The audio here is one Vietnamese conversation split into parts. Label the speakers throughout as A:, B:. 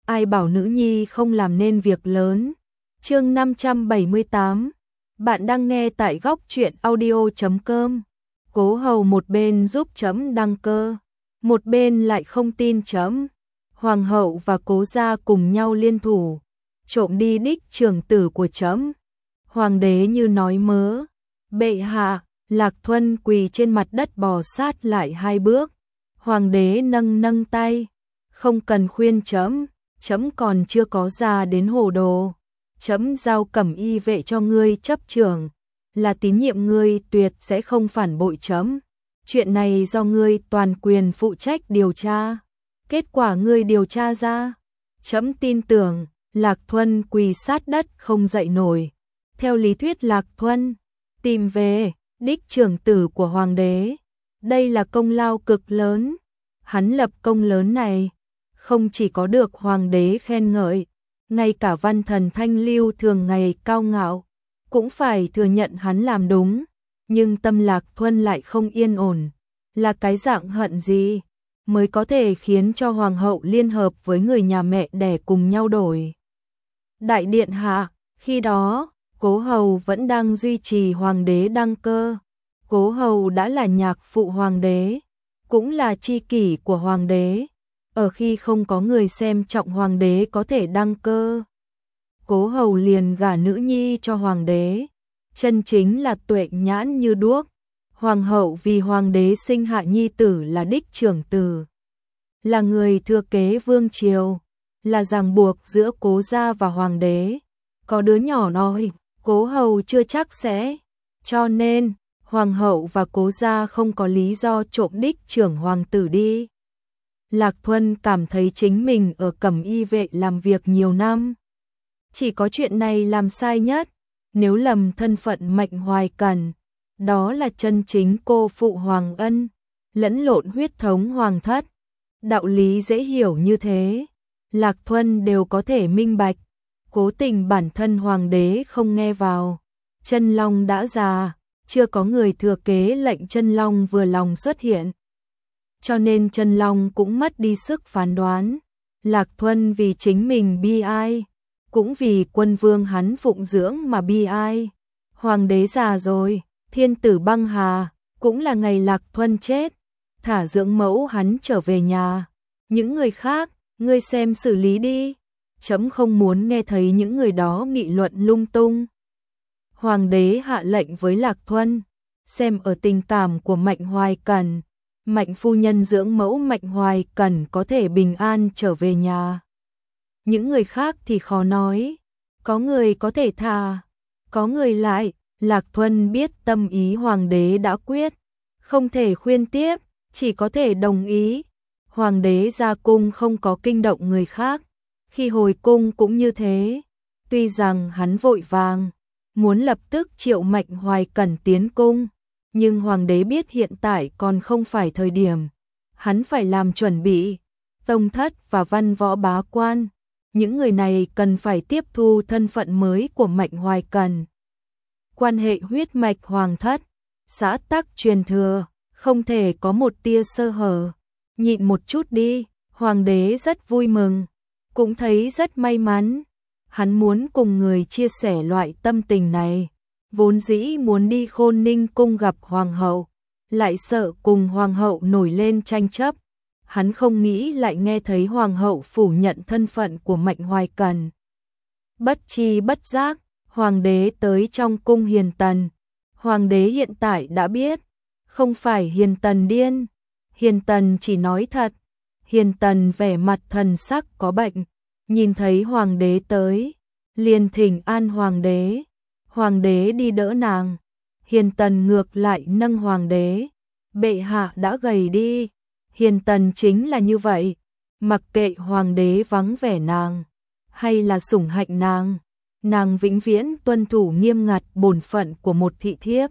A: ai bảo nữ nhi không làm nên việc lớn. Chương 578. Bạn đang nghe tại góc truyện audio.com. Cố Hầu một bên giúp chấm đăng cơ, một bên lại không tin chấm. Hoàng hậu và Cố gia cùng nhau liên thủ, trộm đi đích trưởng tử của chấm. Hoàng đế như nói mớ. Bệ hạ. Lạc Thuân quỳ trên mặt đất bò sát lại 2 bước. Hoàng đế nâng tay. Không cần khuyên chấm còn chưa có già đến hồ đồ. Chấm giao cẩm y vệ cho ngươi chấp trưởng, là tín nhiệm ngươi tuyệt sẽ không phản bội chấm. Chuyện này do ngươi toàn quyền phụ trách điều tra. Kết quả ngươi điều tra ra, chấm tin tưởng. Lạc Thuân quỳ sát đất không dậy nổi. Theo lý thuyết Lạc Thuân tìm về đích trưởng tử của hoàng đế, đây là công lao cực lớn. Hắn lập công lớn này, không chỉ có được hoàng đế khen ngợi, ngay cả văn thần Thanh Lưu thường ngày cao ngạo cũng phải thừa nhận hắn làm đúng. Nhưng tâm Lạc Thuân lại không yên ổn. Là cái dạng hận gì mới có thể khiến cho hoàng hậu liên hợp với người nhà mẹ đẻ cùng nhau đổi đại điện hạ? Khi đó Cố Hầu vẫn đang duy trì hoàng đế đăng cơ. Cố Hầu đã là nhạc phụ hoàng đế, cũng là tri kỷ của hoàng đế. Ở khi không có người xem trọng hoàng đế có thể đăng cơ, Cố Hầu liền gả nữ nhi cho hoàng đế, chân chính là tuệ nhãn như đuốc. Hoàng hậu vì hoàng đế sinh hạ nhi tử là đích trưởng tử, là người thừa kế vương triều, là ràng buộc giữa Cố gia và hoàng đế. Có đứa nhỏ nói, Cố Hầu chưa chắc sẽ. Cho nên, hoàng hậu và Cố gia không có lý do trộm đích trưởng hoàng tử đi. Lạc Thuân cảm thấy chính mình ở cẩm y vệ làm việc nhiều năm, chỉ có chuyện này làm sai nhất. Nếu lầm thân phận Mạnh Hoài Cẩn, đó là chân chính cô phụ hoàng ân, lẫn lộn huyết thống hoàng thất. Đạo lý dễ hiểu như thế, Lạc Thuân đều có thể minh bạch. Cố tình bản thân hoàng đế không nghe vào. Chân Long đã già, chưa có người thừa kế lệnh Chân Long vừa lòng xuất hiện, cho nên Chân Long cũng mất đi sức phán đoán. Lạc Thuân vì chính mình bi ai, cũng vì quân vương hắn phụng dưỡng mà bi ai. Hoàng đế già rồi, thiên tử băng hà, cũng là ngày Lạc Thuân chết, thả dưỡng mẫu hắn trở về nhà. Những người khác, ngươi xem xử lý đi. Chấm không muốn nghe thấy những người đó nghị luận lung tung. Hoàng đế hạ lệnh với Lạc Thuân, xem ở tình cảm của Mạnh Hoài Cẩn, Mạnh phu nhân dưỡng mẫu Mạnh Hoài Cẩn có thể bình an trở về nhà. Những người khác thì khó nói, có người có thể thà, có người lại. Lạc Thuân biết tâm ý hoàng đế đã quyết, không thể khuyên tiếp, chỉ có thể đồng ý. Hoàng đế ra cung không có kinh động người khác, khi hồi cung cũng như thế. Tuy rằng hắn vội vàng, muốn lập tức triệu Mạnh Hoài Cẩn tiến cung, nhưng hoàng đế biết hiện tại còn không phải thời điểm. Hắn phải làm chuẩn bị. Tông thất và văn võ bá quan, những người này cần phải tiếp thu thân phận mới của Mạnh Hoài Cẩn. Quan hệ huyết mạch hoàng thất, xã tắc truyền thừa, không thể có một tia sơ hở. Nhịn một chút đi. Hoàng đế rất vui mừng, cũng thấy rất may mắn. Hắn muốn cùng người chia sẻ loại tâm tình này. Vốn dĩ muốn đi Khôn Ninh cung gặp hoàng hậu, lại sợ cùng hoàng hậu nổi lên tranh chấp. Hắn không nghĩ lại nghe thấy hoàng hậu phủ nhận thân phận của Mạnh Hoài Cẩn. Bất tri bất giác, hoàng đế tới trong cung Hiền Tần. Hoàng đế hiện tại đã biết, không phải Hiền Tần điên, Hiền Tần chỉ nói thật. Hiền Tần vẻ mặt thần sắc có bệnh, nhìn thấy hoàng đế tới, liền thỉnh an hoàng đế. Hoàng đế đi đỡ nàng, Hiền Tần ngược lại nâng hoàng đế. Bệ hạ đã gầy đi. Hiền Tần chính là như vậy, mặc kệ hoàng đế vắng vẻ nàng, hay là sủng hạnh nàng vĩnh viễn tuân thủ nghiêm ngặt bổn phận của một thị thiếp.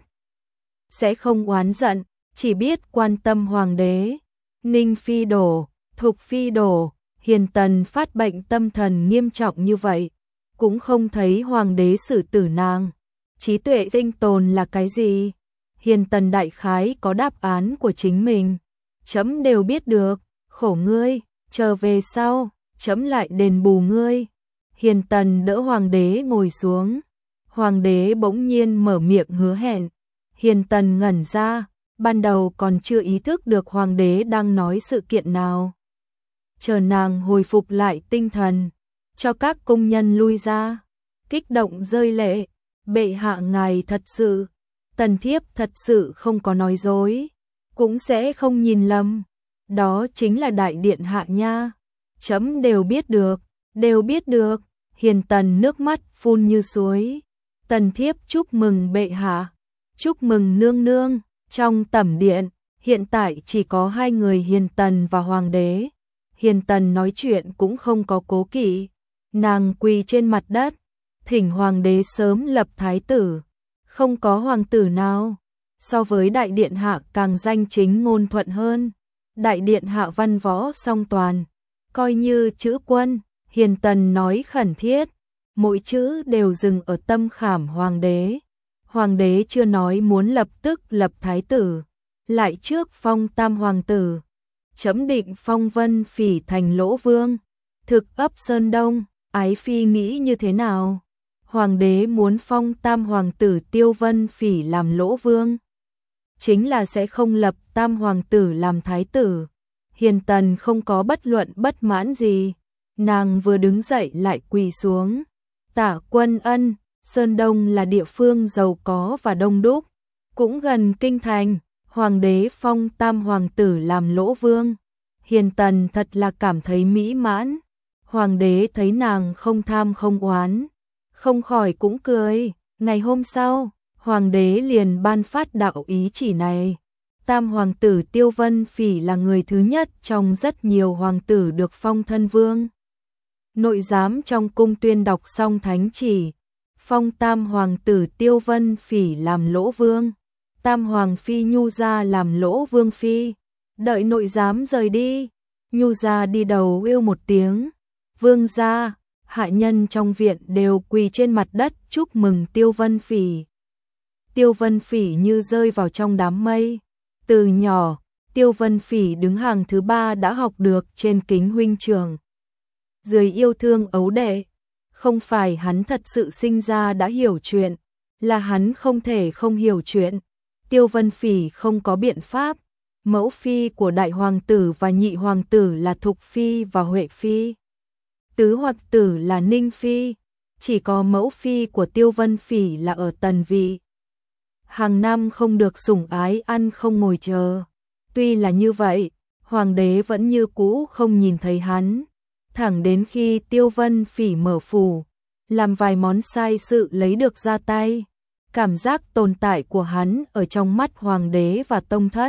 A: Sẽ không oán giận, chỉ biết quan tâm hoàng đế. Ninh Phi đổ, Thục Phi đổ, Hiền Tần phát bệnh tâm thần nghiêm trọng như vậy, cũng không thấy hoàng đế xử tử nàng. Trí tuệ sinh tồn là cái gì? Hiền Tần đại khái có đáp án của chính mình. Chấm đều biết được, khổ ngươi, chờ về sau, chấm lại đền bù ngươi. Hiền Tần đỡ hoàng đế ngồi xuống. Hoàng đế bỗng nhiên mở miệng hứa hẹn. Hiền Tần ngẩn ra, ban đầu còn chưa ý thức được hoàng đế đang nói sự kiện nào. Chờ nàng hồi phục lại tinh thần, cho các công nhân lui ra, kích động rơi lệ. Bệ hạ ngài thật sự, Tần thiếp thật sự không có nói dối, cũng sẽ không nhìn lầm. Đó chính là đại điện hạ nha. Chấm đều biết được, đều biết được. Hiền Tần nước mắt phun như suối. Tần thiếp chúc mừng bệ hạ, chúc mừng nương nương. Trong tẩm điện, hiện tại chỉ có hai người Hiền Tần và hoàng đế. Hiền Tần nói chuyện cũng không có cố kỵ, nàng quỳ trên mặt đất, thỉnh hoàng đế sớm lập thái tử. Không có hoàng tử nào so với đại điện hạ càng danh chính ngôn thuận hơn. Đại điện hạ văn võ song toàn, coi như chữ quân. Hiền Tần nói khẩn thiết, mỗi chữ đều dừng ở tâm khảm hoàng đế. Hoàng đế chưa nói muốn lập tức lập thái tử, lại trước phong tam hoàng tử. Chấm định phong Vân Phỉ thành Lỗ Vương, thực ấp Sơn Đông. Ái phi nghĩ như thế nào? Hoàng đế muốn phong tam hoàng tử Tiêu Vân Phỉ làm Lỗ Vương, chính là sẽ không lập tam hoàng tử làm thái tử. Hiền Tần không có bất luận bất mãn gì, nàng vừa đứng dậy lại quỳ xuống. Tạ Quân Ân, Sơn Đông là địa phương giàu có và đông đúc, cũng gần kinh thành. Hoàng đế phong tam hoàng tử làm Lỗ Vương, Hiền Tần thật là cảm thấy mỹ mãn. Hoàng đế thấy nàng không tham không oán, không khỏi cũng cười. Ngày hôm sau, hoàng đế liền ban phát đạo ý chỉ này. Tam hoàng tử Tiêu Vân Phỉ là người thứ nhất trong rất nhiều hoàng tử được phong thân vương. Nội giám trong cung tuyên đọc xong thánh chỉ, phong tam hoàng tử Tiêu Vân Phỉ làm Lỗ Vương, tam hoàng phi Nhu Gia làm Lỗ Vương phi. Đợi nội giám rời đi, Nhu Gia đi đầu yêu một tiếng. Vương gia, hạ nhân trong viện đều quỳ trên mặt đất chúc mừng Tiêu Vân Phỉ. Tiêu Vân Phỉ như rơi vào trong đám mây. Từ nhỏ, Tiêu Vân Phỉ đứng hàng thứ 3 đã học được trên kính huynh trưởng. Dưới yêu thương ấu đệ, không phải hắn thật sự sinh ra đã hiểu chuyện, là hắn không thể không hiểu chuyện. Tiêu Vân Phỉ không có biện pháp, mẫu phi của đại hoàng tử và nhị hoàng tử là Thục Phi và Huệ Phi. Tứ hoàng tử là Ninh Phi, chỉ có mẫu phi của Tiêu Vân Phỉ là ở tần vị. Hàng năm không được sủng ái ăn không ngồi chờ. Tuy là như vậy, hoàng đế vẫn như cũ không nhìn thấy hắn. Thẳng đến khi Tiêu Vân Phỉ mở phủ, làm vài món sai sự lấy được ra tay, cảm giác tồn tại của hắn ở trong mắt hoàng đế và tông thất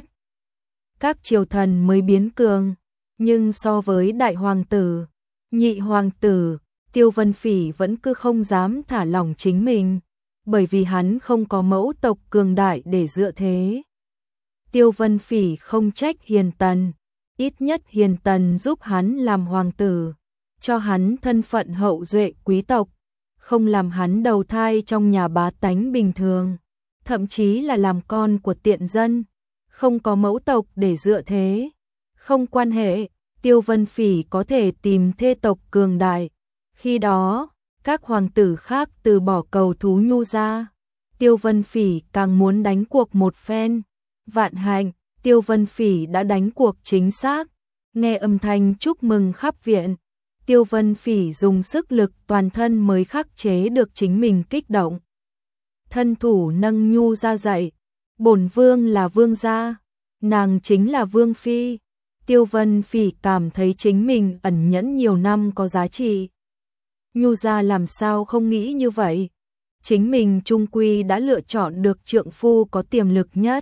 A: các triều thần mới biến cường. Nhưng so với đại hoàng tử, nhị hoàng tử, Tiêu Vân Phỉ vẫn cứ không dám thả lỏng chính mình, bởi vì hắn không có mẫu tộc cường đại để dựa thế. Tiêu Vân Phỉ không trách Hiền Tần, ít nhất Hiền Tần giúp hắn làm hoàng tử, cho hắn thân phận hậu duệ quý tộc, không làm hắn đầu thai trong nhà bá tánh bình thường, thậm chí là làm con của tiện dân, không có mẫu tộc để dựa thế. Không quan hệ, Tiêu Vân Phỉ có thể tìm thê tộc cường đại. Khi đó, các hoàng tử khác từ bỏ cầu thú Nhu Gia. Tiêu Vân Phỉ càng muốn đánh cuộc một phen. Vạn hạnh, Tiêu Vân Phỉ đã đánh cuộc chính xác. Nghe âm thanh chúc mừng khắp viện, Tiêu Vân Phỉ dùng sức lực toàn thân mới khắc chế được chính mình kích động. Thân thủ nâng Nhu Gia dậy. Bổn vương là vương gia, nàng chính là vương phi. Tiêu Vân Phỉ cảm thấy chính mình ẩn nhẫn nhiều năm có giá trị. Nhu Gia làm sao không nghĩ như vậy? Chính mình chung quy đã lựa chọn được trượng phu có tiềm lực nhất.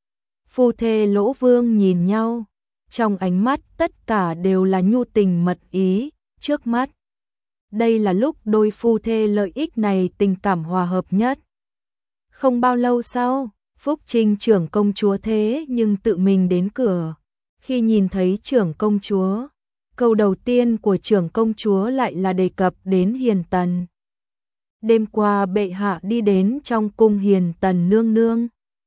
A: Phu thê Lỗ Vương nhìn nhau, trong ánh mắt tất cả đều là nhu tình mật ý. Trước mắt, đây là lúc đôi phu thê lợi ích này tình cảm hòa hợp nhất. Không bao lâu sau, Phúc Trinh trưởng công chúa thế nhưng tự mình đến cửa. Khi nhìn thấy trưởng công chúa, câu đầu tiên của trưởng công chúa lại là đề cập đến Hiền Tần. Đêm qua bệ hạ đi đến trong cung Hiền Tần nương nương.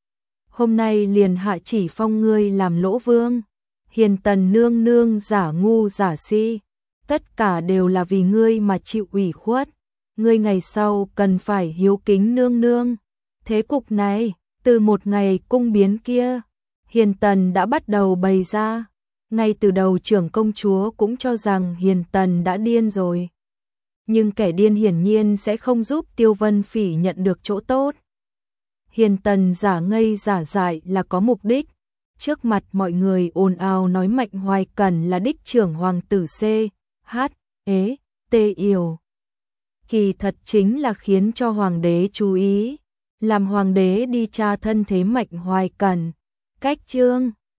A: Hôm nay liền hạ chỉ phong ngươi làm Lỗ Vương. Hiền Tần nương nương giả ngu giả si, tất cả đều là vì ngươi mà chịu ủy khuất, ngươi ngày sau cần phải hiếu kính nương nương. Thế cục này, từ một ngày cung biến kia, Hiền Tần đã bắt đầu bày ra, ngay từ đầu trưởng công chúa cũng cho rằng Hiền Tần đã điên rồi. Nhưng kẻ điên hiển nhiên sẽ không giúp Tiêu Vân Phỉ nhận được chỗ tốt. Hiền Tần giả ngây giả dại là có mục đích, trước mặt mọi người ồn ào nói Mạnh Hoài Cẩn là đích trưởng hoàng tử C, H, ế, T Yểu. Kỳ thật chính là khiến cho hoàng đế chú ý, làm hoàng đế đi tra thân thế Mạnh Hoài Cẩn. Cách chương